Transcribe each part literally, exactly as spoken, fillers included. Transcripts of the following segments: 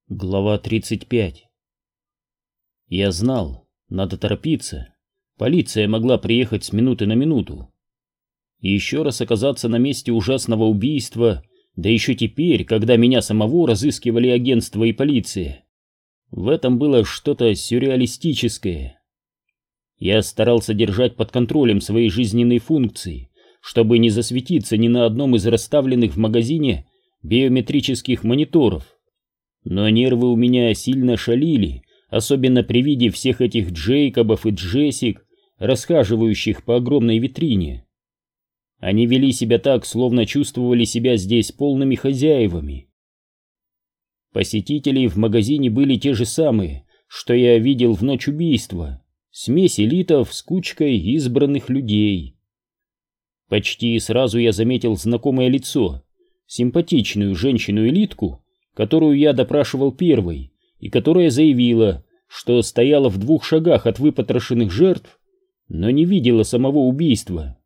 Глава тридцать пять. Я знал, надо торопиться. Полиция могла приехать с минуты на минуту. И еще раз оказаться на месте ужасного убийства, да еще теперь, когда меня самого разыскивали агентство и полиция. В этом было что-то сюрреалистическое. Я старался держать под контролем свои жизненные функции, чтобы не засветиться ни на одном из расставленных в магазине биометрических мониторов. Но нервы у меня сильно шалили, особенно при виде всех этих Джейкобов и Джессик, расхаживающих по огромной витрине. Они вели себя так, словно чувствовали себя здесь полными хозяевами. Посетители в магазине были те же самые, что я видел в ночь убийства, смесь элитов с кучкой избранных людей. Почти сразу я заметил знакомое лицо, симпатичную женщину-элитку, которую я допрашивал первой, и которая заявила, что стояла в двух шагах от выпотрошенных жертв, но не видела самого убийства.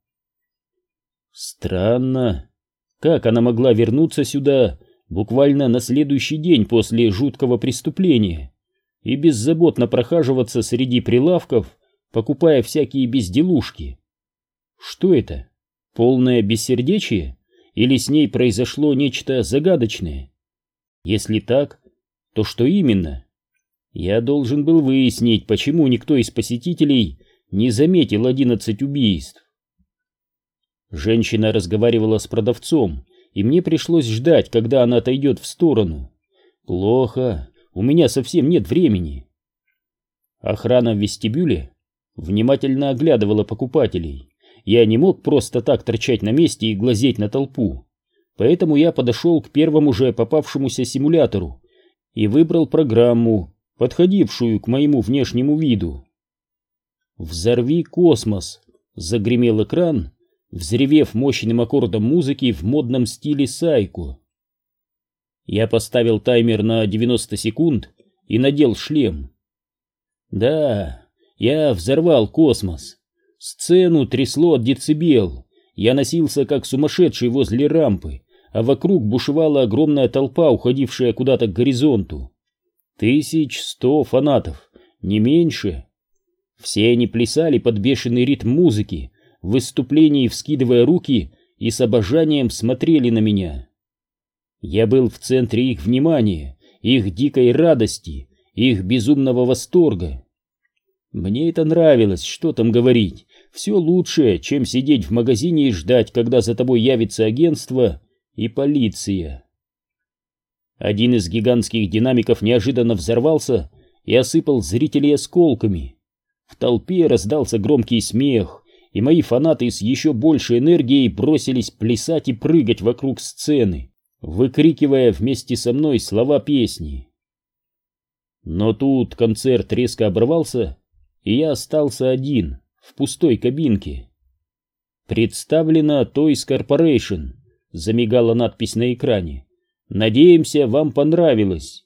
Странно, как она могла вернуться сюда буквально на следующий день после жуткого преступления и беззаботно прохаживаться среди прилавков, покупая всякие безделушки. Что это? Полное бессердечие? Или с ней произошло нечто загадочное? Если так, то что именно? Я должен был выяснить, почему никто из посетителей не заметил одиннадцать убийств. Женщина разговаривала с продавцом, и мне пришлось ждать, когда она отойдет в сторону. Плохо, у меня совсем нет времени. Охрана в вестибюле внимательно оглядывала покупателей. Я не мог просто так торчать на месте и глазеть на толпу. Поэтому я подошел к первому же попавшемуся симулятору и выбрал программу, подходившую к моему внешнему виду. «Взорви космос!» — загремел экран, взревев мощным аккордом музыки в модном стиле сайко. Я поставил таймер на девяносто секунд и надел шлем. Да, я взорвал космос. Сцену трясло от децибел. Я носился как сумасшедший возле рампы, а вокруг бушевала огромная толпа, уходившая куда-то к горизонту. Тысяч сто фанатов, не меньше. Все они плясали под бешеный ритм музыки, в выступлении вскидывая руки и с обожанием смотрели на меня. Я был в центре их внимания, их дикой радости, их безумного восторга. Мне это нравилось, что там говорить. Все лучше, чем сидеть в магазине и ждать, когда за тобой явится агентство и полиция. Один из гигантских динамиков неожиданно взорвался и осыпал зрителей осколками. В толпе раздался громкий смех, и мои фанаты с еще большей энергией бросились плясать и прыгать вокруг сцены, выкрикивая вместе со мной слова песни. Но тут концерт резко оборвался, и я остался один в пустой кабинке. «Представлена Toys Corporation», — замигала надпись на экране. «Надеемся, вам понравилось».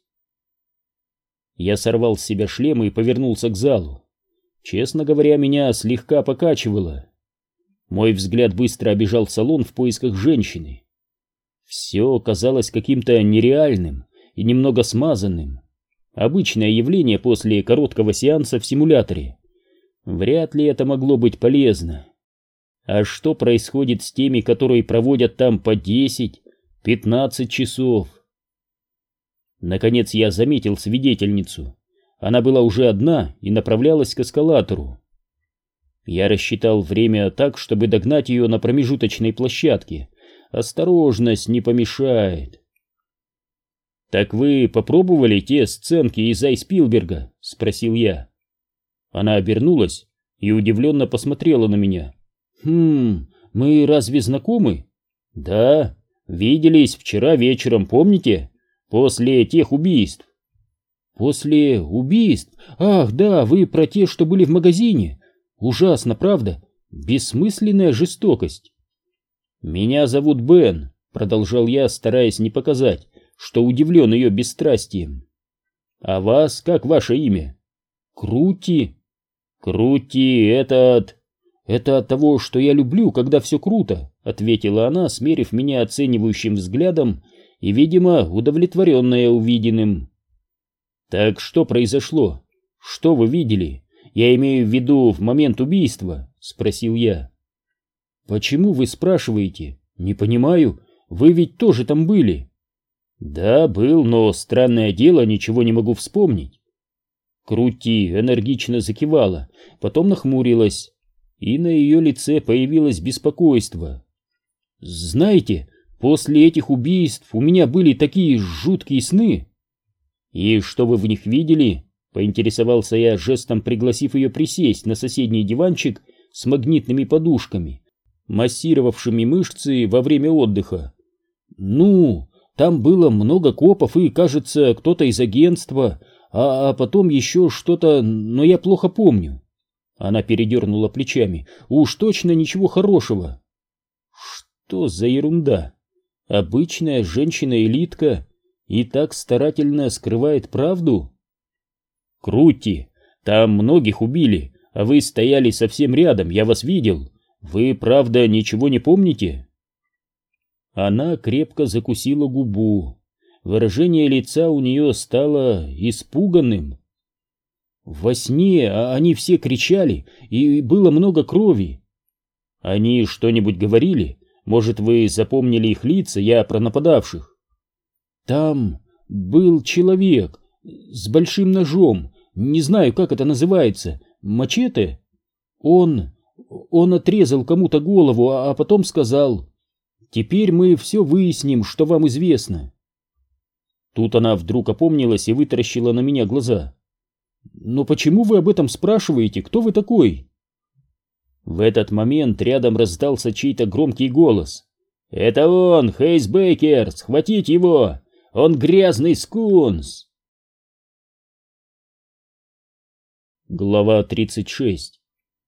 Я сорвал с себя шлем и повернулся к залу. Честно говоря, меня слегка покачивало. Мой взгляд быстро обежал салон в поисках женщины. Все казалось каким-то нереальным и немного смазанным. Обычное явление после короткого сеанса в симуляторе. Вряд ли это могло быть полезно. А что происходит с теми, которые проводят там по десять-пятнадцать часов? Наконец я заметил свидетельницу. Она была уже одна и направлялась к эскалатору. Я рассчитал время так, чтобы догнать ее на промежуточной площадке. Осторожность не помешает. «Так вы попробовали те сценки из Ай Спилберга?» — спросил я. Она обернулась и удивленно посмотрела на меня. «Хм, мы разве знакомы?» «Да, виделись вчера вечером, помните? После тех убийств». «После убийств? Ах, да, вы про те, что были в магазине. Ужасно, правда? Бессмысленная жестокость». «Меня зовут Бен», — продолжал я, стараясь не показать, что удивлен ее бесстрастием. «А вас, как ваше имя?» «Крути». «Крути, это от...» «Это от того, что я люблю, когда все круто», — ответила она, смерив меня оценивающим взглядом и, видимо, удовлетворенная увиденным. Так что произошло? Что вы видели? Я имею в виду в момент убийства, спросил я. Почему вы спрашиваете? Не понимаю, вы ведь тоже там были. Да, был, но странное дело, ничего не могу вспомнить. Крути энергично закивала, потом нахмурилась, и на ее лице появилось беспокойство. Знаете, после этих убийств у меня были такие жуткие сны. И что вы в них видели? Поинтересовался я, жестом пригласив ее присесть на соседний диванчик с магнитными подушками, массировавшими мышцы во время отдыха. Ну, там было много копов и, кажется, кто-то из агентства, а, а потом еще что-то, но я плохо помню. Она передернула плечами. Уж точно ничего хорошего. Что за ерунда? Обычная женщина-элитка и так старательно скрывает правду? Крути, там многих убили, а вы стояли совсем рядом, я вас видел. Вы, правда, ничего не помните? Она крепко закусила губу. Выражение лица у нее стало испуганным. Во сне они все кричали, и было много крови. Они что-нибудь говорили? Может, вы запомнили их лица, я про нападавших? Там был человек с большим ножом, не знаю, как это называется, мачете? Он... он отрезал кому-то голову, а потом сказал: «Теперь мы все выясним, что вам известно». Тут она вдруг опомнилась и вытаращила на меня глаза. «Но почему вы об этом спрашиваете? Кто вы такой?» В этот момент рядом раздался чей-то громкий голос. «Это он, Хейс Бейкер! Схватить его! Он грязный скунс!» Глава тридцать шесть.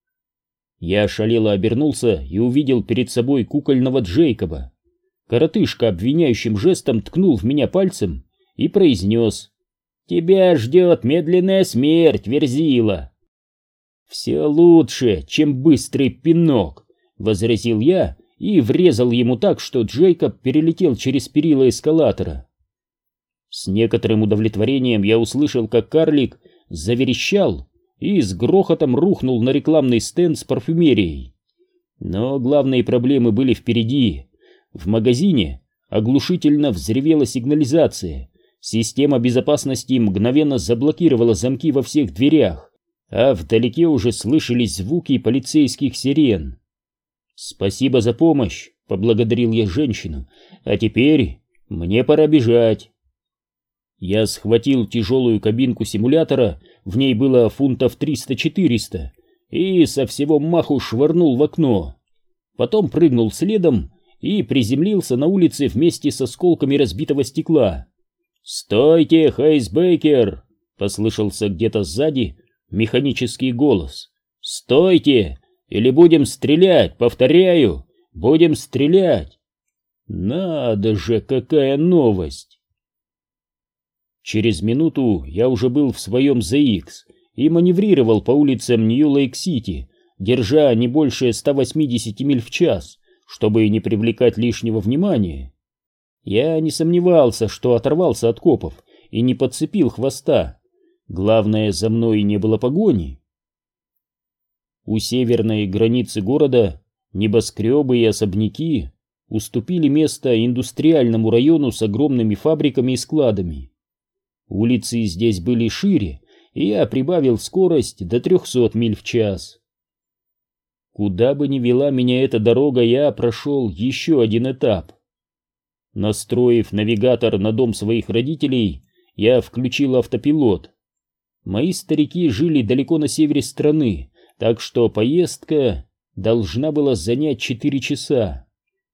Я ошалело обернулся и увидел перед собой кукольного Джейкоба. Коротышка обвиняющим жестом ткнул в меня пальцем и произнес: «Тебя ждет медленная смерть, Верзила!» «Все лучше, чем быстрый пинок», — возразил я и врезал ему так, что Джейкоб перелетел через перила эскалатора. С некоторым удовлетворением я услышал, как карлик заверещал и с грохотом рухнул на рекламный стенд с парфюмерией. Но главные проблемы были впереди. В магазине оглушительно взревела сигнализация. Система безопасности мгновенно заблокировала замки во всех дверях, а вдалеке уже слышались звуки полицейских сирен. «Спасибо за помощь», — поблагодарил я женщину, — «а теперь мне пора бежать». Я схватил тяжелую кабинку симулятора, в ней было фунтов триста-четыреста, и со всего маху швырнул в окно. Потом прыгнул следом и приземлился на улице вместе с осколками разбитого стекла. «Стойте, Хейс Бейкер!» — послышался где-то сзади механический голос. «Стойте, или будем стрелять, повторяю, будем стрелять!» Надо же, какая новость! Через минуту я уже был в своем зэ икс и маневрировал по улицам Нью-Лейк-Сити, держа не больше ста восьмидесяти миль в час, чтобы не привлекать лишнего внимания. Я не сомневался, что оторвался от копов и не подцепил хвоста. Главное, за мной не было погони. У северной границы города небоскребы и особняки уступили место индустриальному району с огромными фабриками и складами. Улицы здесь были шире, и я прибавил скорость до трехсот миль в час. Куда бы ни вела меня эта дорога, я прошел еще один этап. Настроив навигатор на дом своих родителей, я включил автопилот. Мои старики жили далеко на севере страны, так что поездка должна была занять четыре часа.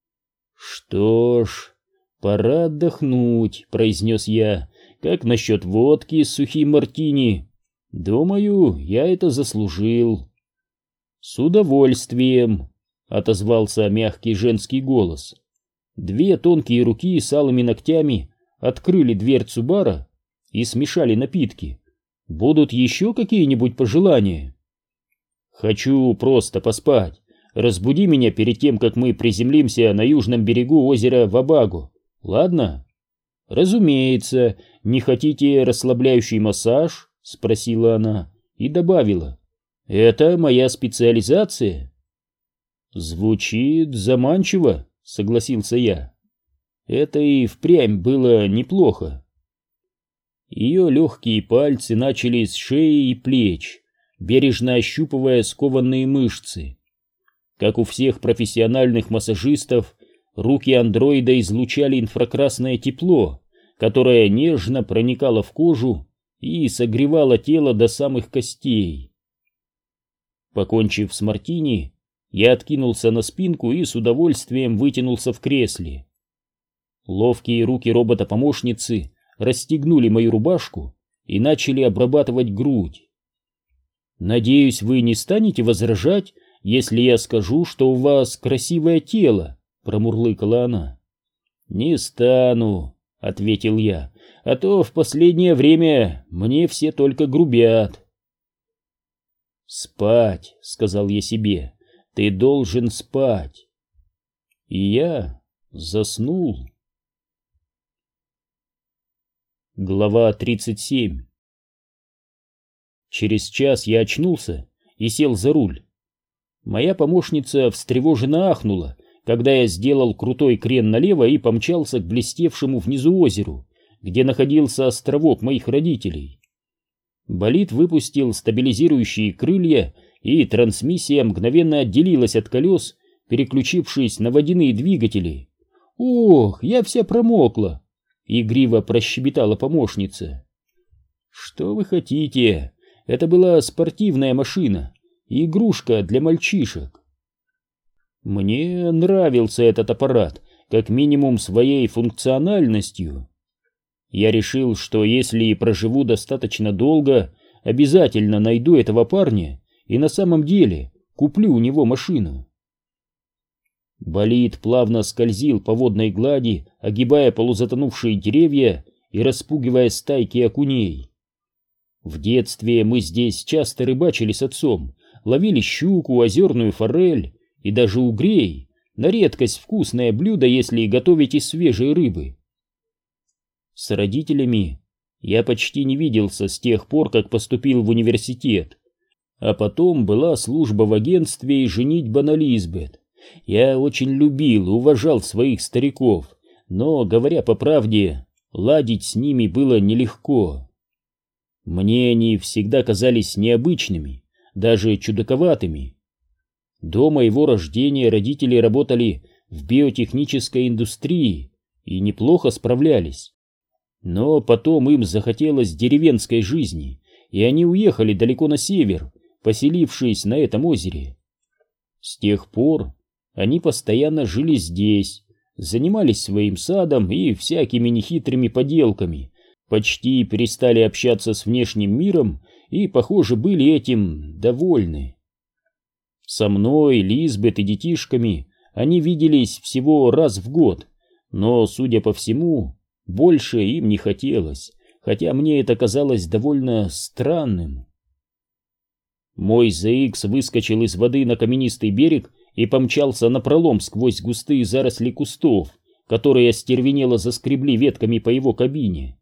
«Что ж, пора отдохнуть», — произнес я. «Как насчет водки с сухим мартини? Думаю, я это заслужил». «С удовольствием», — отозвался мягкий женский голос. Две тонкие руки с алыми ногтями открыли дверцу бара и смешали напитки. «Будут еще какие-нибудь пожелания?» «Хочу просто поспать. Разбуди меня перед тем, как мы приземлимся на южном берегу озера Вабаго. Ладно?» «Разумеется, не хотите расслабляющий массаж?» — спросила она и добавила. «Это моя специализация». «Звучит заманчиво», — согласился я. Это и впрямь было неплохо. Ее легкие пальцы начали с шеи и плеч, бережно ощупывая скованные мышцы. Как у всех профессиональных массажистов, руки андроида излучали инфракрасное тепло, которое нежно проникало в кожу и согревало тело до самых костей. Покончив с мартини, я откинулся на спинку и с удовольствием вытянулся в кресле. Ловкие руки робота-помощницы расстегнули мою рубашку и начали обрабатывать грудь. «Надеюсь, вы не станете возражать, если я скажу, что у вас красивое тело», — промурлыкала она. «Не стану», — ответил я, — «а то в последнее время мне все только грубят». «Спать», — сказал я себе, — «ты должен спать». И я заснул. Глава тридцать семь. Через час я очнулся и сел за руль. Моя помощница встревоженно ахнула, когда я сделал крутой крен налево и помчался к блестевшему внизу озеру, где находился островок моих родителей. Болид выпустил стабилизирующие крылья, и трансмиссия мгновенно отделилась от колес, переключившись на водяные двигатели. «Ох, я вся промокла!» — игриво прощебетала помощница. «Что вы хотите? Это была спортивная машина, игрушка для мальчишек». Мне нравился этот аппарат, как минимум своей функциональностью. Я решил, что если проживу достаточно долго, обязательно найду этого парня и на самом деле куплю у него машину. Болид плавно скользил по водной глади, огибая полузатонувшие деревья и распугивая стайки окуней. В детстве мы здесь часто рыбачили с отцом, ловили щуку, озерную форель и даже угрей, на редкость вкусное блюдо, если готовить из свежей рыбы. С родителями я почти не виделся с тех пор, как поступил в университет, а потом была служба в агентстве и женитьба на Лизбет. Я очень любил и уважал своих стариков, но, говоря по правде, ладить с ними было нелегко. Мне они всегда казались необычными, даже чудаковатыми. До моего рождения родители работали в биотехнической индустрии и неплохо справлялись. Но потом им захотелось деревенской жизни, и они уехали далеко на север, поселившись на этом озере. С тех пор они постоянно жили здесь, занимались своим садом и всякими нехитрыми поделками, почти перестали общаться с внешним миром и, похоже, были этим довольны. Со мной, Лизбет и детишками они виделись всего раз в год, но, судя по всему, больше им не хотелось, хотя мне это казалось довольно странным. Мой зэ икс выскочил из воды на каменистый берег и помчался напролом сквозь густые заросли кустов, которые остервенело заскребли ветками по его кабине.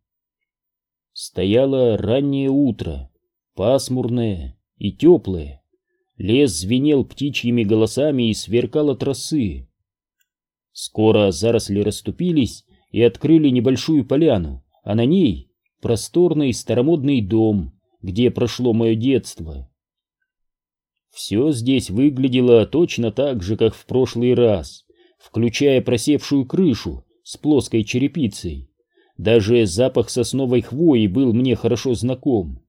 Стояло раннее утро, пасмурное и теплое. Лес звенел птичьими голосами и сверкал от росы. Скоро заросли расступились и открыли небольшую поляну, а на ней просторный старомодный дом, где прошло мое детство. Все здесь выглядело точно так же, как в прошлый раз, включая просевшую крышу с плоской черепицей. Даже запах сосновой хвои был мне хорошо знаком.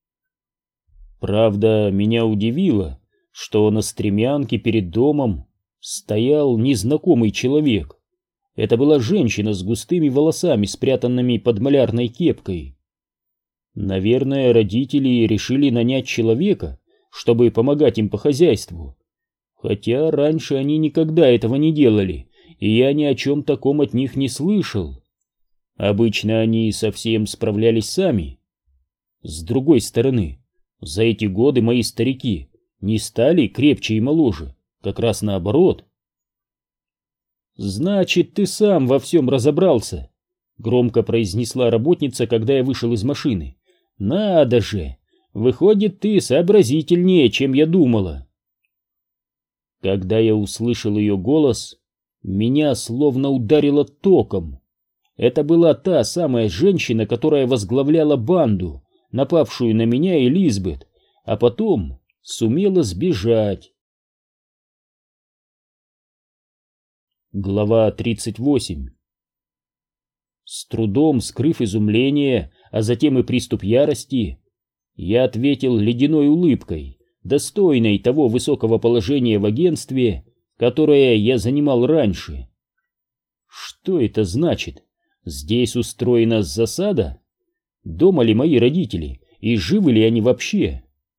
Правда, меня удивило, что на стремянке перед домом стоял незнакомый человек. Это была женщина с густыми волосами, спрятанными под малярной кепкой. Наверное, родители решили нанять человека, чтобы помогать им по хозяйству. Хотя раньше они никогда этого не делали, и я ни о чем таком от них не слышал. Обычно они совсем справлялись сами. С другой стороны, за эти годы мои старики не стали крепче и моложе, как раз наоборот. «Значит, ты сам во всем разобрался?» — громко произнесла работница, когда я вышел из машины. «Надо же! Выходит, ты сообразительнее, чем я думала!» Когда я услышал ее голос, меня словно ударило током. Это была та самая женщина, которая возглавляла банду, напавшую на меня и Лизбет, а потом сумела сбежать. Глава тридцать восемь. С трудом скрыв изумление, а затем и приступ ярости, я ответил ледяной улыбкой, достойной того высокого положения в агентстве, которое я занимал раньше. Что это значит? Здесь устроена засада? Дома ли мои родители, и живы ли они вообще?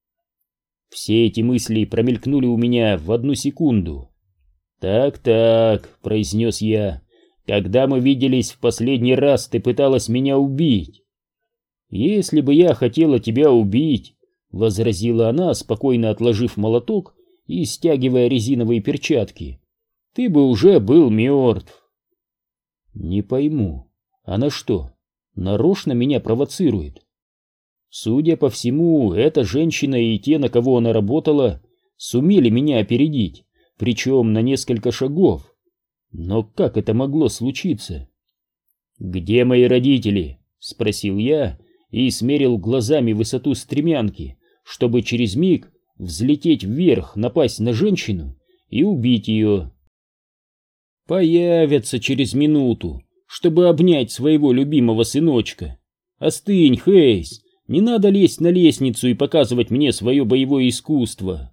Все эти мысли промелькнули у меня в одну секунду. «Так-так», — произнес я, — «когда мы виделись в последний раз, ты пыталась меня убить». «Если бы я хотела тебя убить», — возразила она, спокойно отложив молоток и стягивая резиновые перчатки, — «ты бы уже был мертв». «Не пойму, она что, нарочно меня провоцирует?» Судя по всему, эта женщина и те, на кого она работала, сумели меня опередить, причем на несколько шагов. Но как это могло случиться? «Где мои родители?» — спросил я и смерил глазами высоту стремянки, чтобы через миг взлететь вверх, напасть на женщину и убить ее. «Появятся через минуту, чтобы обнять своего любимого сыночка. Остынь, Хейс, не надо лезть на лестницу и показывать мне свое боевое искусство».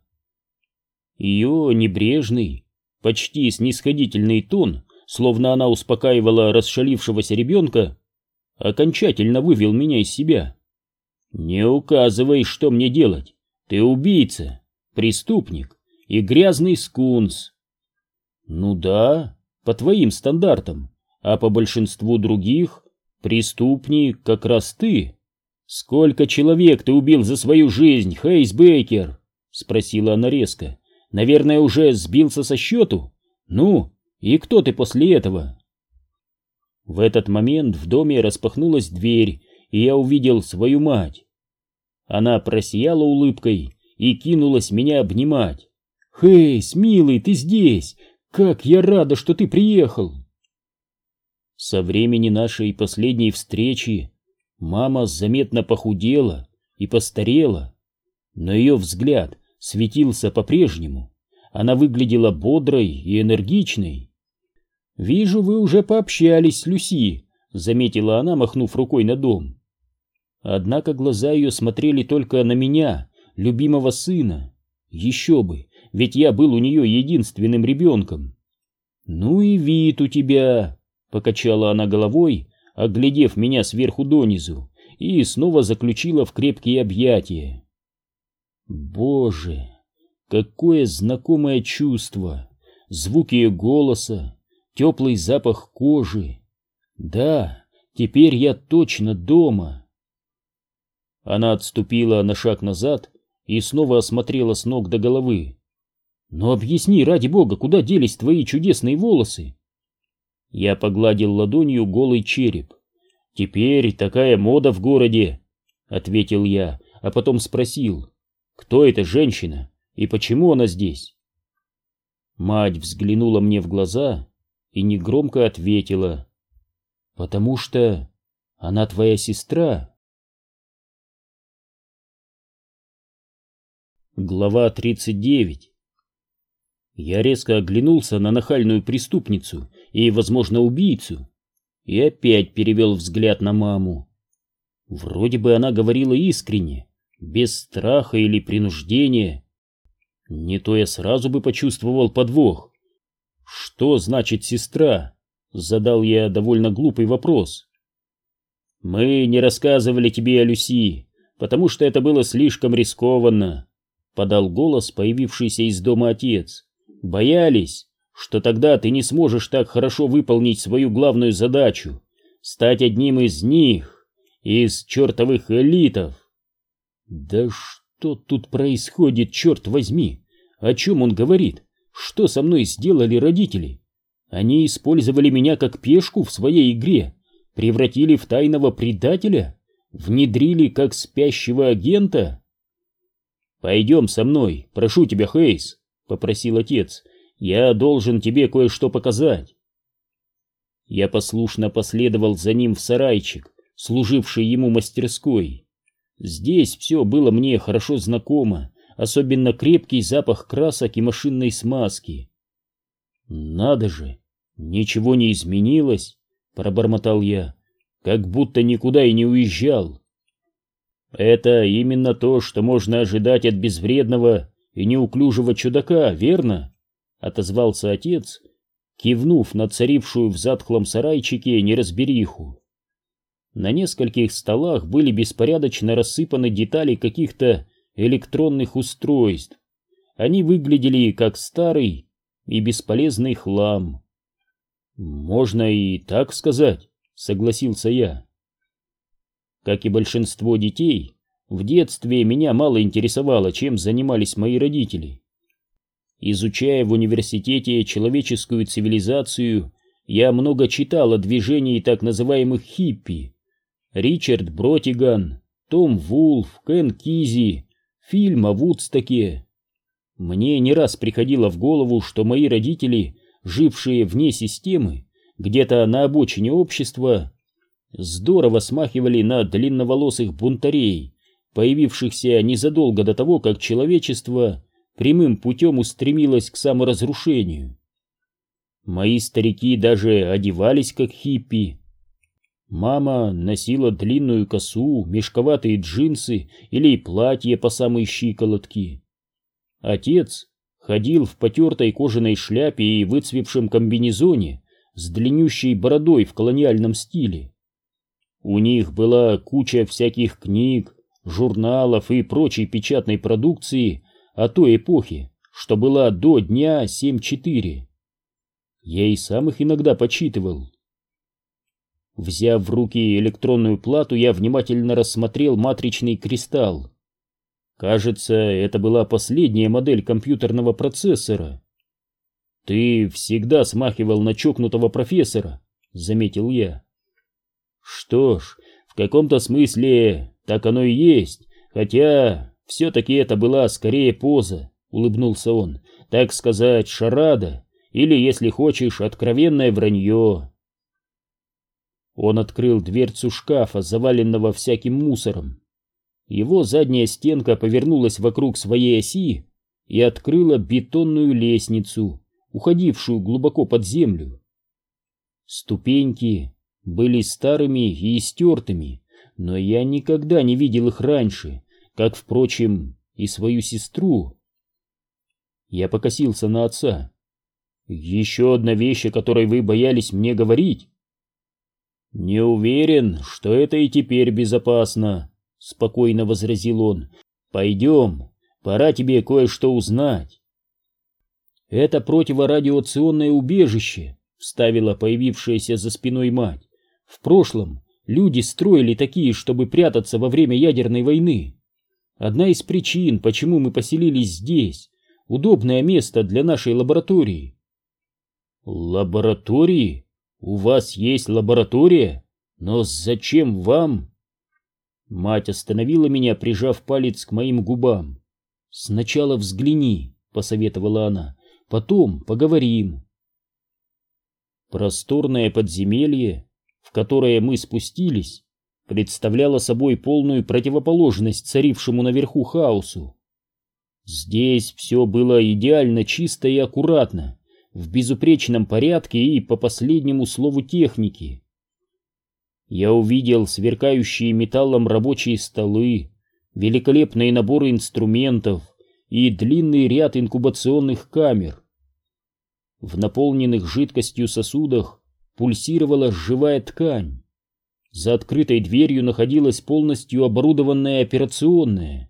Ее небрежный, почти снисходительный тон, словно она успокаивала расшалившегося ребенка, окончательно вывел меня из себя. «Не указывай, что мне делать. Ты убийца, преступник и грязный скунс». «Ну да, по твоим стандартам, а по большинству других преступник как раз ты. Сколько человек ты убил за свою жизнь, Хейс Бейкер?» — спросила она резко. «Наверное, уже сбился со счету? Ну, и кто ты после этого?» В этот момент в доме распахнулась дверь, и я увидел свою мать. Она просияла улыбкой и кинулась меня обнимать. «Хейс, милый, ты здесь! Как я рада, что ты приехал!» Со времени нашей последней встречи мама заметно похудела и постарела, но ее взгляд светился по-прежнему. Она выглядела бодрой и энергичной. «Вижу, вы уже пообщались с Люси», — заметила она, махнув рукой на дом. Однако глаза ее смотрели только на меня, любимого сына. Еще бы, ведь я был у нее единственным ребенком. «Ну и вид у тебя», — покачала она головой, оглядев меня сверху донизу, и снова заключила в крепкие объятия. Боже, какое знакомое чувство! Звук ее голоса, теплый запах кожи. Да, теперь я точно дома. Она отступила на шаг назад и снова осмотрела с ног до головы. «Но объясни, ради бога, куда делись твои чудесные волосы?» Я погладил ладонью голый череп. «Теперь такая мода в городе», — ответил я, а потом спросил: «Кто эта женщина и почему она здесь?» Мать взглянула мне в глаза и негромко ответила: «Потому что она твоя сестра». Глава тридцать девять. Я резко оглянулся на нахальную преступницу и, возможно, убийцу, и опять перевел взгляд на маму. Вроде бы она говорила искренне, без страха или принуждения. Не то я сразу бы почувствовал подвох. «Что значит сестра?» — задал я довольно глупый вопрос. «Мы не рассказывали тебе о Люси, потому что это было слишком рискованно», — подал голос появившийся из дома отец. «Боялись, что тогда ты не сможешь так хорошо выполнить свою главную задачу — стать одним из них, из чертовых элитов». «Да что тут происходит, черт возьми? О чем он говорит? Что со мной сделали родители? Они использовали меня как пешку в своей игре, превратили в тайного предателя? Внедрили как спящего агента? «Пойдем со мной, прошу тебя, Хейс», — попросил отец. «Я должен тебе кое-что показать». Я послушно последовал за ним в сарайчик, служивший ему мастерской. Здесь все было мне хорошо знакомо, особенно крепкий запах красок и машинной смазки. «Надо же, ничего не изменилось», — пробормотал я, — «как будто никуда и не уезжал». «Это именно то, что можно ожидать от безвредного и неуклюжего чудака, верно?» — отозвался отец, кивнув на царившую в затхлом сарайчике неразбериху. На нескольких столах были беспорядочно рассыпаны детали каких-то электронных устройств. Они выглядели как старый и бесполезный хлам. «Можно и так сказать», — согласился я. Как и большинство детей, в детстве меня мало интересовало, чем занимались мои родители. Изучая в университете человеческую цивилизацию, я много читал о движении так называемых хиппи. Ричард Бротиган, Том Вулф, Кен Кизи, фильм о Вудстоке. Мне не раз приходило в голову, что мои родители, жившие вне системы, где-то на обочине общества, здорово смахивали на длинноволосых бунтарей, появившихся незадолго до того, как человечество прямым путем устремилось к саморазрушению. Мои старики даже одевались как хиппи. Мама носила длинную косу, мешковатые джинсы или платье по самой щиколотки. Отец ходил в потертой кожаной шляпе и выцвевшем комбинезоне с длиннющей бородой в колониальном стиле. У них была куча всяких книг, журналов и прочей печатной продукции о той эпохе, что была до дня семь четыре. Я и сам их иногда почитывал. Взяв в руки электронную плату, я внимательно рассмотрел матричный кристалл. Кажется, это была последняя модель компьютерного процессора. «Ты всегда смахивал на чокнутого профессора», — заметил я. «Что ж, в каком-то смысле так оно и есть, хотя все-таки это была скорее поза», — улыбнулся он, — «так сказать, шарада, или, если хочешь, откровенное вранье». Он открыл дверцу шкафа, заваленного всяким мусором. Его задняя стенка повернулась вокруг своей оси и открыла бетонную лестницу, уходившую глубоко под землю. Ступеньки были старыми и истертыми, но я никогда не видел их раньше, как, впрочем, и свою сестру. Я покосился на отца. «Еще одна вещь, о которой вы боялись мне говорить». «Не уверен, что это и теперь безопасно», — спокойно возразил он. «Пойдем, пора тебе кое-что узнать». «Это противорадиационное убежище», — вставила появившаяся за спиной мать. «В прошлом люди строили такие, чтобы прятаться во время ядерной войны. Одна из причин, почему мы поселились здесь, удобное место для нашей лаборатории». «Лаборатории? У вас есть лаборатория? Но зачем вам?» Мать остановила меня, прижав палец к моим губам. «Сначала взгляни», — посоветовала она, — «потом поговорим». Просторное подземелье, в которое мы спустились, представляло собой полную противоположность царившему наверху хаосу. Здесь все было идеально чисто и аккуратно, в безупречном порядке и по последнему слову техники. Я увидел сверкающие металлом рабочие столы, великолепные наборы инструментов и длинный ряд инкубационных камер. В наполненных жидкостью сосудах пульсировала живая ткань. За открытой дверью находилась полностью оборудованная операционная.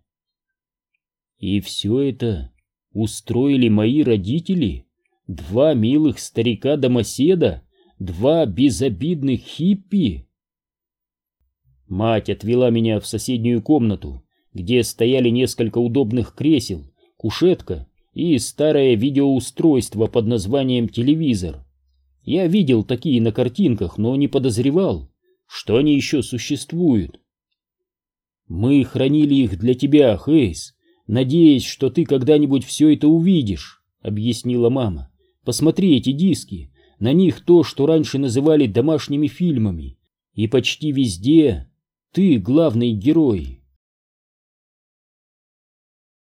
И все это устроили мои родители? Два милых старика-домоседа, два безобидных хиппи. Мать отвела меня в соседнюю комнату, где стояли несколько удобных кресел, кушетка и старое видеоустройство под названием телевизор. Я видел такие на картинках, но не подозревал, что они еще существуют. Мы хранили их для тебя, Хейс, надеясь, что ты когда-нибудь все это увидишь, объяснила мама. Посмотри эти диски, на них то, что раньше называли домашними фильмами, и почти везде ты главный герой.